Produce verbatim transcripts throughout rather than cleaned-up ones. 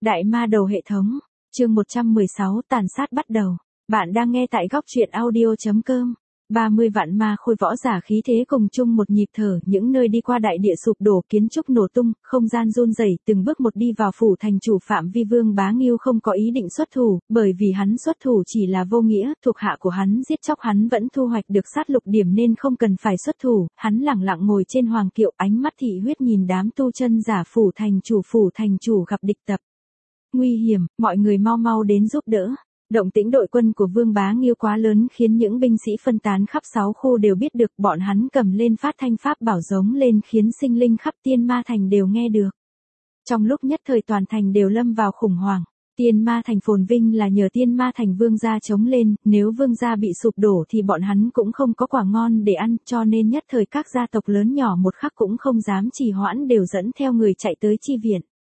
Đại ma đầu hệ thống, chương một trăm mười sáu tàn sát bắt đầu. Bạn đang nghe tại góc truyện audio.com. ba mươi vạn ma khôi võ giả khí thế cùng chung một nhịp thở, những nơi đi qua đại địa sụp đổ, kiến trúc nổ tung, không gian run rẩy, từng bước một đi vào phủ thành chủ phạm vi. Vương Bá Nghiêu không có ý định xuất thủ, bởi vì hắn xuất thủ chỉ là vô nghĩa, thuộc hạ của hắn giết chóc hắn vẫn thu hoạch được sát lục điểm nên không cần phải xuất thủ. Hắn lẳng lặng ngồi trên hoàng kiệu, ánh mắt thị huyết nhìn đám tu chân giả phủ thành chủ. Phủ thành chủ gặp địch tập. Nguy hiểm, mọi người mau mau đến giúp đỡ. Động tĩnh đội quân của Vương Bá Nghiêu quá lớn khiến những binh sĩ phân tán khắp sáu khu đều biết được, bọn hắn cầm lên phát thanh pháp bảo giống lên khiến sinh linh khắp Tiên Ma Thành đều nghe được. Trong lúc nhất thời toàn thành đều lâm vào khủng hoảng. Tiên Ma Thành phồn vinh là nhờ Tiên Ma Thành vương gia chống lên, nếu vương gia bị sụp đổ thì bọn hắn cũng không có quả ngon để ăn, cho nên nhất thời các gia tộc lớn nhỏ một khắc cũng không dám trì hoãn, đều dẫn theo người chạy tới chi viện.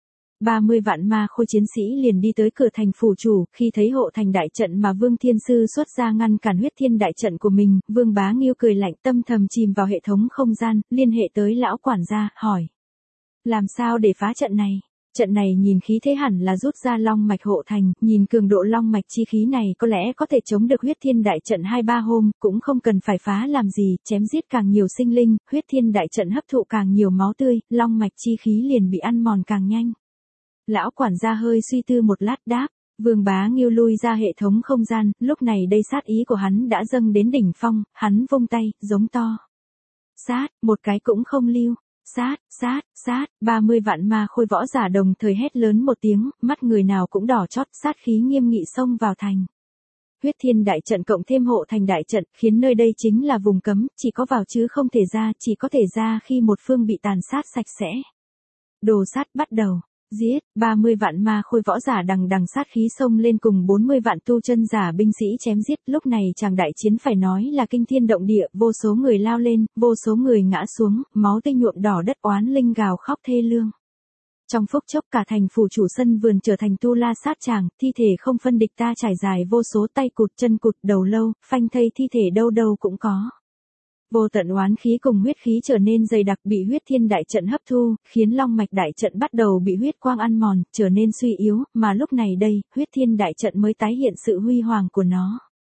ba mươi vạn ma khôi chiến sĩ liền đi tới cửa thành phủ chủ, khi thấy hộ thành đại trận mà Vương Thiên Sư xuất ra ngăn cản huyết thiên đại trận của mình, Vương Bá Nghiêu cười lạnh, tâm thầm chìm vào hệ thống không gian, liên hệ tới lão quản gia, hỏi. Làm sao để phá trận này? Trận này nhìn khí thế hẳn là rút ra long mạch hộ thành, nhìn cường độ long mạch chi khí này có lẽ có thể chống được huyết thiên đại trận hai ba hôm, cũng không cần phải phá làm gì, chém giết càng nhiều sinh linh, huyết thiên đại trận hấp thụ càng nhiều máu tươi, long mạch chi khí liền bị ăn mòn càng nhanh. Lão quản gia hơi suy tư một lát đáp, Vương Bá Nghiêu lui ra hệ thống không gian, lúc này đây sát ý của hắn đã dâng đến đỉnh phong, hắn vung tay, giống to. Sát, một cái cũng không lưu, sát, sát, sát, ba mươi vạn ma khôi võ giả đồng thời hét lớn một tiếng, mắt người nào cũng đỏ chót, sát khí nghiêm nghị xông vào thành. Huyết thiên đại trận cộng thêm hộ thành đại trận, khiến nơi đây chính là vùng cấm, chỉ có vào chứ không thể ra, chỉ có thể ra khi một phương bị tàn sát sạch sẽ. Đồ sát bắt đầu. Giết, ba mươi vạn ma khôi võ giả đằng đằng sát khí xông lên cùng bốn mươi vạn tu chân giả binh sĩ chém giết, lúc này chàng đại chiến phải nói là kinh thiên động địa, vô số người lao lên, vô số người ngã xuống, máu tươi nhuộm đỏ đất, oán linh gào khóc thê lương. Trong phút chốc cả thành phủ chủ sân vườn trở thành tu la sát tràng, thi thể không phân địch ta trải dài vô số, tay cụt chân cụt, đầu lâu, phanh thây thi thể đâu đâu cũng có. Vô tận oán khí cùng huyết khí trở nên dày đặc, bị huyết thiên đại trận hấp thu, khiến long mạch đại trận bắt đầu bị huyết quang ăn mòn, trở nên suy yếu, mà lúc này đây, huyết thiên đại trận mới tái hiện sự huy hoàng của nó.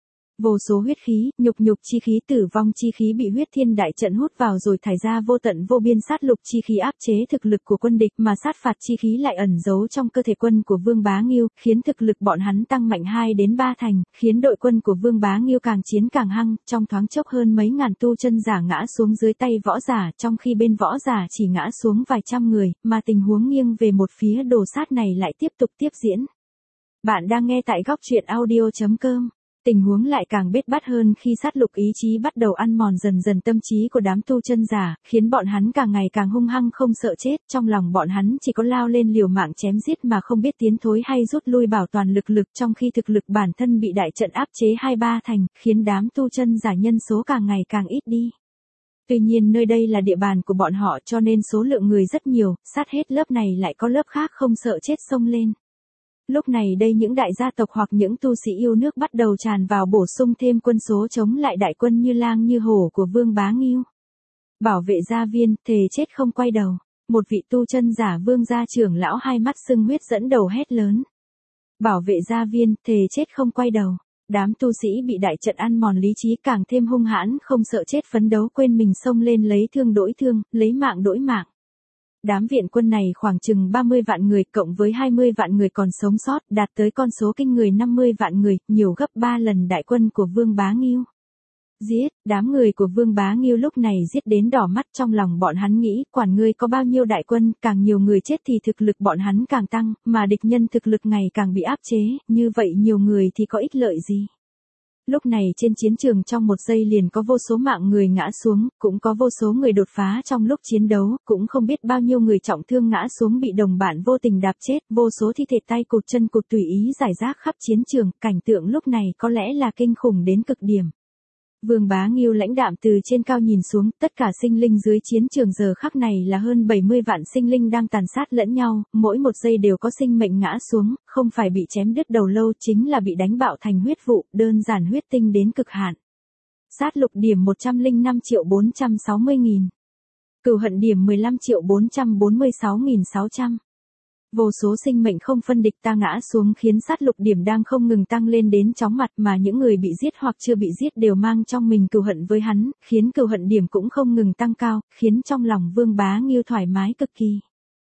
Vô số huyết khí, nhục nhục chi khí, tử vong chi khí bị huyết thiên đại trận hút vào rồi thải ra vô tận vô biên sát lục chi khí áp chế thực lực của quân địch, mà sát phạt chi khí lại ẩn giấu trong cơ thể quân của Vương Bá Nghiêu, khiến thực lực bọn hắn tăng mạnh hai đến ba thành, khiến đội quân của Vương Bá Nghiêu càng chiến càng hăng, trong thoáng chốc hơn mấy ngàn tu chân giả ngã xuống dưới tay võ giả, trong khi bên võ giả chỉ ngã xuống vài trăm người, mà tình huống nghiêng về một phía, đồ sát này lại tiếp tục tiếp diễn. Bạn đang nghe tại góc truyện audio.com. Tình huống lại càng bết bát hơn khi sát lục ý chí bắt đầu ăn mòn dần dần tâm trí của đám tu chân giả, khiến bọn hắn càng ngày càng hung hăng không sợ chết, trong lòng bọn hắn chỉ có lao lên liều mạng chém giết mà không biết tiến thối hay rút lui, bảo toàn lực lực, trong khi thực lực bản thân bị đại trận áp chế hai ba thành, khiến đám tu chân giả nhân số càng ngày càng ít đi. Tuy nhiên nơi đây là địa bàn của bọn họ cho nên số lượng người rất nhiều, sát hết lớp này lại có lớp khác không sợ chết xông lên. Lúc này đây những đại gia tộc hoặc những tu sĩ yêu nước bắt đầu tràn vào bổ sung thêm quân số chống lại đại quân như lang như hổ của Vương Bá Nghiêu. Bảo vệ gia viên, thề chết không quay đầu. Một vị tu chân giả Vương gia trưởng lão hai mắt sưng huyết dẫn đầu hét lớn. Bảo vệ gia viên, thề chết không quay đầu. Đám tu sĩ bị đại trận ăn mòn lý trí càng thêm hung hãn, không sợ chết, phấn đấu quên mình xông lên lấy thương đổi thương, lấy mạng đổi mạng. Đám viện quân này khoảng chừng ba mươi vạn người cộng với hai mươi vạn người còn sống sót, đạt tới con số kinh người năm mươi vạn người, nhiều gấp ba lần đại quân của Vương Bá Nghiêu. Giết, đám người của Vương Bá Nghiêu lúc này giết đến đỏ mắt, trong lòng bọn hắn nghĩ, quản ngươi có bao nhiêu đại quân, càng nhiều người chết thì thực lực bọn hắn càng tăng, mà địch nhân thực lực ngày càng bị áp chế, như vậy nhiều người thì có ích lợi gì. Lúc này trên chiến trường trong một giây liền có vô số mạng người ngã xuống, cũng có vô số người đột phá trong lúc chiến đấu, cũng không biết bao nhiêu người trọng thương ngã xuống bị đồng bạn vô tình đạp chết, vô số thi thể tay cụt chân cụt tùy ý rải rác khắp chiến trường, cảnh tượng lúc này có lẽ là kinh khủng đến cực điểm. Vương Bá Nghiêu lãnh đạm từ trên cao nhìn xuống, tất cả sinh linh dưới chiến trường giờ khắc này là hơn bảy mươi vạn sinh linh đang tàn sát lẫn nhau, mỗi một giây đều có sinh mệnh ngã xuống, không phải bị chém đứt đầu lâu chính là bị đánh bạo thành huyết vụ, đơn giản huyết tinh đến cực hạn. Sát lục điểm một trăm lẻ năm triệu bốn trăm sáu mươi nghìn. Cừu hận điểm mười lăm triệu bốn trăm bốn mươi sáu nghìn sáu trăm. Vô số sinh mệnh không phân địch ta ngã xuống khiến sát lục điểm đang không ngừng tăng lên đến chóng mặt mà những người bị giết hoặc chưa bị giết đều mang trong mình cừu hận với hắn, khiến cừu hận điểm cũng không ngừng tăng cao, khiến trong lòng Vương Bá Nghiêu thoải mái cực kỳ.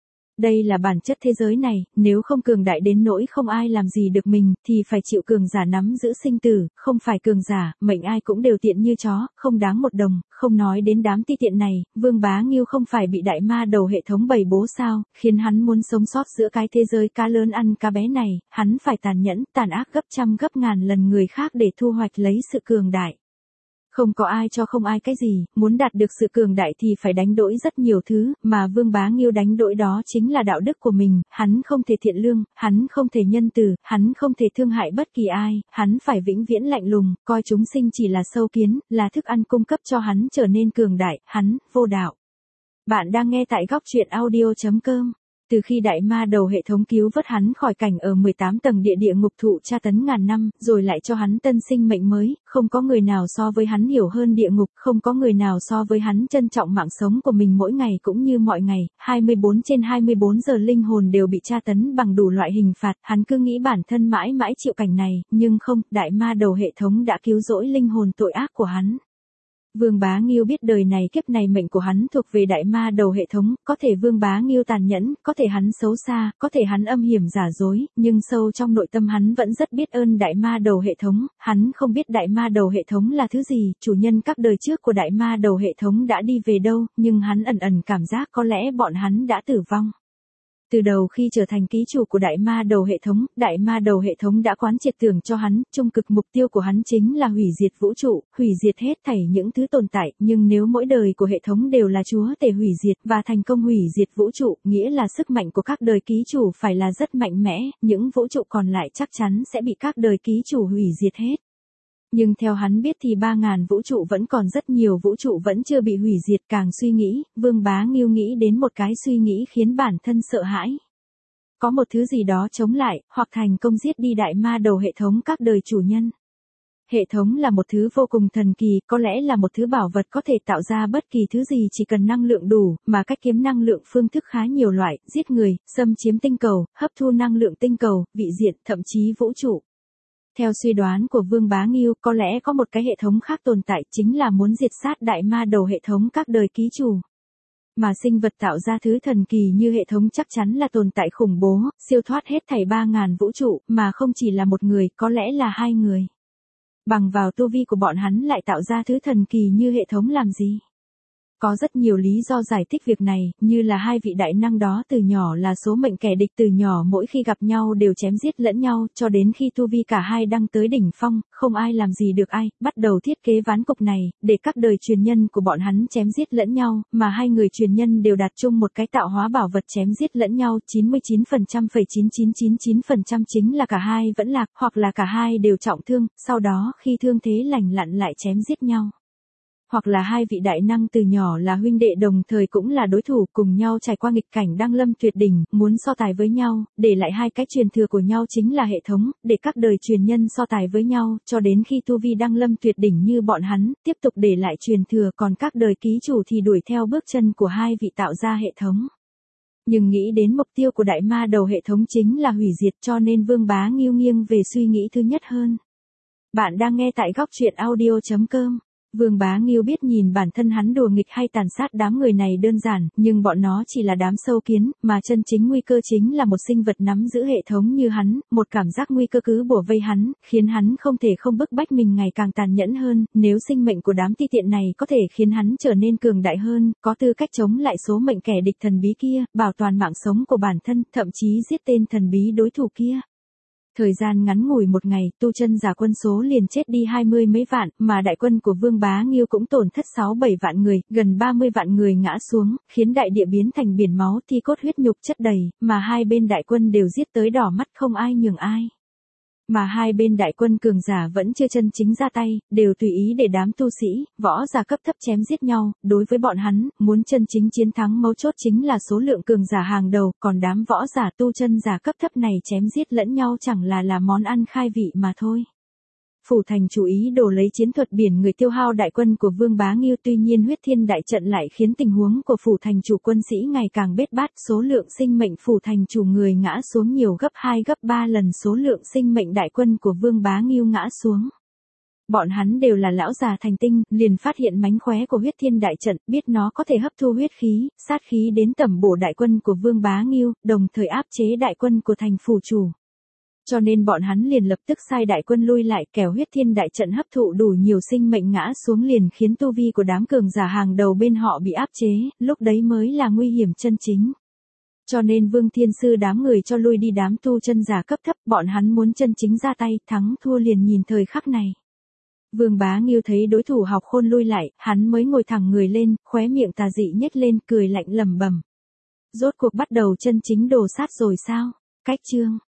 Đây là bản chất thế giới này, nếu không cường đại đến nỗi không ai làm gì được mình, thì phải chịu cường giả nắm giữ sinh tử, không phải cường giả, mệnh ai cũng đều tiện như chó, không đáng một đồng, không nói đến đám ti tiện này, Vương Bá Nghiêu không phải bị đại ma đầu hệ thống bày bố sao, khiến hắn muốn sống sót giữa cái thế giới cá lớn ăn cá bé này, hắn phải tàn nhẫn, tàn ác gấp trăm gấp ngàn lần người khác để thu hoạch lấy sự cường đại. Không có ai cho không ai cái gì, muốn đạt được sự cường đại thì phải đánh đổi rất nhiều thứ, mà Vương Bá Nghiêu đánh đổi đó chính là đạo đức của mình, hắn không thể thiện lương, hắn không thể nhân từ, hắn không thể thương hại bất kỳ ai, hắn phải vĩnh viễn lạnh lùng, coi chúng sinh chỉ là sâu kiến, là thức ăn cung cấp cho hắn trở nên cường đại, hắn, vô đạo. Bạn đang nghe tại góc truyện audio chấm com. Từ khi đại ma đầu hệ thống cứu vớt hắn khỏi cảnh ở mười tám tầng địa địa ngục thụ tra tấn ngàn năm, rồi lại cho hắn tân sinh mệnh mới, không có người nào so với hắn hiểu hơn địa ngục, không có người nào so với hắn trân trọng mạng sống của mình mỗi ngày cũng như mọi ngày, hai mươi bốn trên hai mươi bốn giờ linh hồn đều bị tra tấn bằng đủ loại hình phạt, hắn cứ nghĩ bản thân mãi mãi chịu cảnh này, nhưng không, đại ma đầu hệ thống đã cứu rỗi linh hồn tội ác của hắn. Vương Bá Nghiêu biết đời này kiếp này mệnh của hắn thuộc về đại ma đầu hệ thống, có thể Vương Bá Nghiêu tàn nhẫn, có thể hắn xấu xa, có thể hắn âm hiểm giả dối, nhưng sâu trong nội tâm hắn vẫn rất biết ơn đại ma đầu hệ thống, hắn không biết đại ma đầu hệ thống là thứ gì, chủ nhân các đời trước của đại ma đầu hệ thống đã đi về đâu, nhưng hắn ẩn ẩn cảm giác có lẽ bọn hắn đã tử vong. Từ đầu khi trở thành ký chủ của đại ma đầu hệ thống, đại ma đầu hệ thống đã quán triệt tưởng cho hắn, trung cực mục tiêu của hắn chính là hủy diệt vũ trụ, hủy diệt hết thảy những thứ tồn tại, nhưng nếu mỗi đời của hệ thống đều là chúa tể hủy diệt và thành công hủy diệt vũ trụ, nghĩa là sức mạnh của các đời ký chủ phải là rất mạnh mẽ, những vũ trụ còn lại chắc chắn sẽ bị các đời ký chủ hủy diệt hết. Nhưng theo hắn biết thì ba ngàn vũ trụ vẫn còn rất nhiều vũ trụ vẫn chưa bị hủy diệt, càng suy nghĩ, Vương Bá Nghiêu nghĩ đến một cái suy nghĩ khiến bản thân sợ hãi. Có một thứ gì đó chống lại, hoặc thành công giết đi đại ma đầu hệ thống các đời chủ nhân. Hệ thống là một thứ vô cùng thần kỳ, có lẽ là một thứ bảo vật có thể tạo ra bất kỳ thứ gì chỉ cần năng lượng đủ, mà cách kiếm năng lượng phương thức khá nhiều loại, giết người, xâm chiếm tinh cầu, hấp thu năng lượng tinh cầu, vị diện, thậm chí vũ trụ. Theo suy đoán của Vương Bá Nghiêu, có lẽ có một cái hệ thống khác tồn tại chính là muốn diệt sát đại ma đầu hệ thống các đời ký chủ. Mà sinh vật tạo ra thứ thần kỳ như hệ thống chắc chắn là tồn tại khủng bố, siêu thoát hết thảy ba ngàn vũ trụ, mà không chỉ là một người, có lẽ là hai người. Bằng vào tu vi của bọn hắn lại tạo ra thứ thần kỳ như hệ thống làm gì? Có rất nhiều lý do giải thích việc này, như là hai vị đại năng đó từ nhỏ là số mệnh kẻ địch từ nhỏ mỗi khi gặp nhau đều chém giết lẫn nhau, cho đến khi tu vi cả hai đang tới đỉnh phong, không ai làm gì được ai, bắt đầu thiết kế ván cục này, để các đời truyền nhân của bọn hắn chém giết lẫn nhau, mà hai người truyền nhân đều đạt chung một cái tạo hóa bảo vật chém giết lẫn nhau, chín mươi chín phẩy chín chín chín chín phần trăm chính là cả hai vẫn lạc, hoặc là cả hai đều trọng thương, sau đó khi thương thế lành lặn lại chém giết nhau. Hoặc là hai vị đại năng từ nhỏ là huynh đệ đồng thời cũng là đối thủ cùng nhau trải qua nghịch cảnh đăng lâm tuyệt đỉnh, muốn so tài với nhau, để lại hai cái truyền thừa của nhau chính là hệ thống, để các đời truyền nhân so tài với nhau, cho đến khi tu vi đăng lâm tuyệt đỉnh như bọn hắn, tiếp tục để lại truyền thừa, còn các đời ký chủ thì đuổi theo bước chân của hai vị tạo ra hệ thống. Nhưng nghĩ đến mục tiêu của đại ma đầu hệ thống chính là hủy diệt, cho nên Vương Bá Nghiêu nghiêng về suy nghĩ thứ nhất hơn. Bạn đang nghe tại góc truyện audio chấm com. Vương Bá Nghiêu biết nhìn bản thân hắn đùa nghịch hay tàn sát đám người này đơn giản, nhưng bọn nó chỉ là đám sâu kiến, mà chân chính nguy cơ chính là một sinh vật nắm giữ hệ thống như hắn, một cảm giác nguy cơ cứ bủa vây hắn, khiến hắn không thể không bức bách mình ngày càng tàn nhẫn hơn, nếu sinh mệnh của đám ti tiện này có thể khiến hắn trở nên cường đại hơn, có tư cách chống lại số mệnh kẻ địch thần bí kia, bảo toàn mạng sống của bản thân, thậm chí giết tên thần bí đối thủ kia. Thời gian ngắn ngủi một ngày, tu chân giả quân số liền chết đi hai mươi mấy vạn, mà đại quân của Vương Bá Nghiêu cũng tổn thất sáu bảy vạn người, gần ba mươi vạn người ngã xuống, khiến đại địa biến thành biển máu, thi cốt huyết nhục chất đầy, mà hai bên đại quân đều giết tới đỏ mắt không ai nhường ai. Mà hai bên đại quân cường giả vẫn chưa chân chính ra tay, đều tùy ý để đám tu sĩ, võ giả cấp thấp chém giết nhau, đối với bọn hắn, muốn chân chính chiến thắng mấu chốt chính là số lượng cường giả hàng đầu, còn đám võ giả tu chân giả cấp thấp này chém giết lẫn nhau chẳng là là món ăn khai vị mà thôi. Phủ thành chủ ý đồ lấy chiến thuật biển người tiêu hao đại quân của Vương Bá Ngưu, tuy nhiên huyết thiên đại trận lại khiến tình huống của phủ thành chủ quân sĩ ngày càng bết bát, số lượng sinh mệnh phủ thành chủ người ngã xuống nhiều gấp hai gấp ba lần số lượng sinh mệnh đại quân của Vương Bá Ngưu ngã xuống. Bọn hắn đều là lão già thành tinh, liền phát hiện mánh khóe của huyết thiên đại trận, biết nó có thể hấp thu huyết khí, sát khí đến tẩm bổ đại quân của Vương Bá Ngưu, đồng thời áp chế đại quân của thành phủ chủ. Cho nên bọn hắn liền lập tức sai đại quân lui lại, kẻo huyết thiên đại trận hấp thụ đủ nhiều sinh mệnh ngã xuống liền khiến tu vi của đám cường giả hàng đầu bên họ bị áp chế, lúc đấy mới là nguy hiểm chân chính. Cho nên Vương Thiên Sư đám người cho lui đi đám tu chân giả cấp thấp, bọn hắn muốn chân chính ra tay, thắng thua liền nhìn thời khắc này. Vương Bá Ngưu thấy đối thủ học khôn lui lại, hắn mới ngồi thẳng người lên, khóe miệng tà dị nhếch lên, cười lạnh lẩm bẩm. Rốt cuộc bắt đầu chân chính đồ sát rồi sao? Cách chương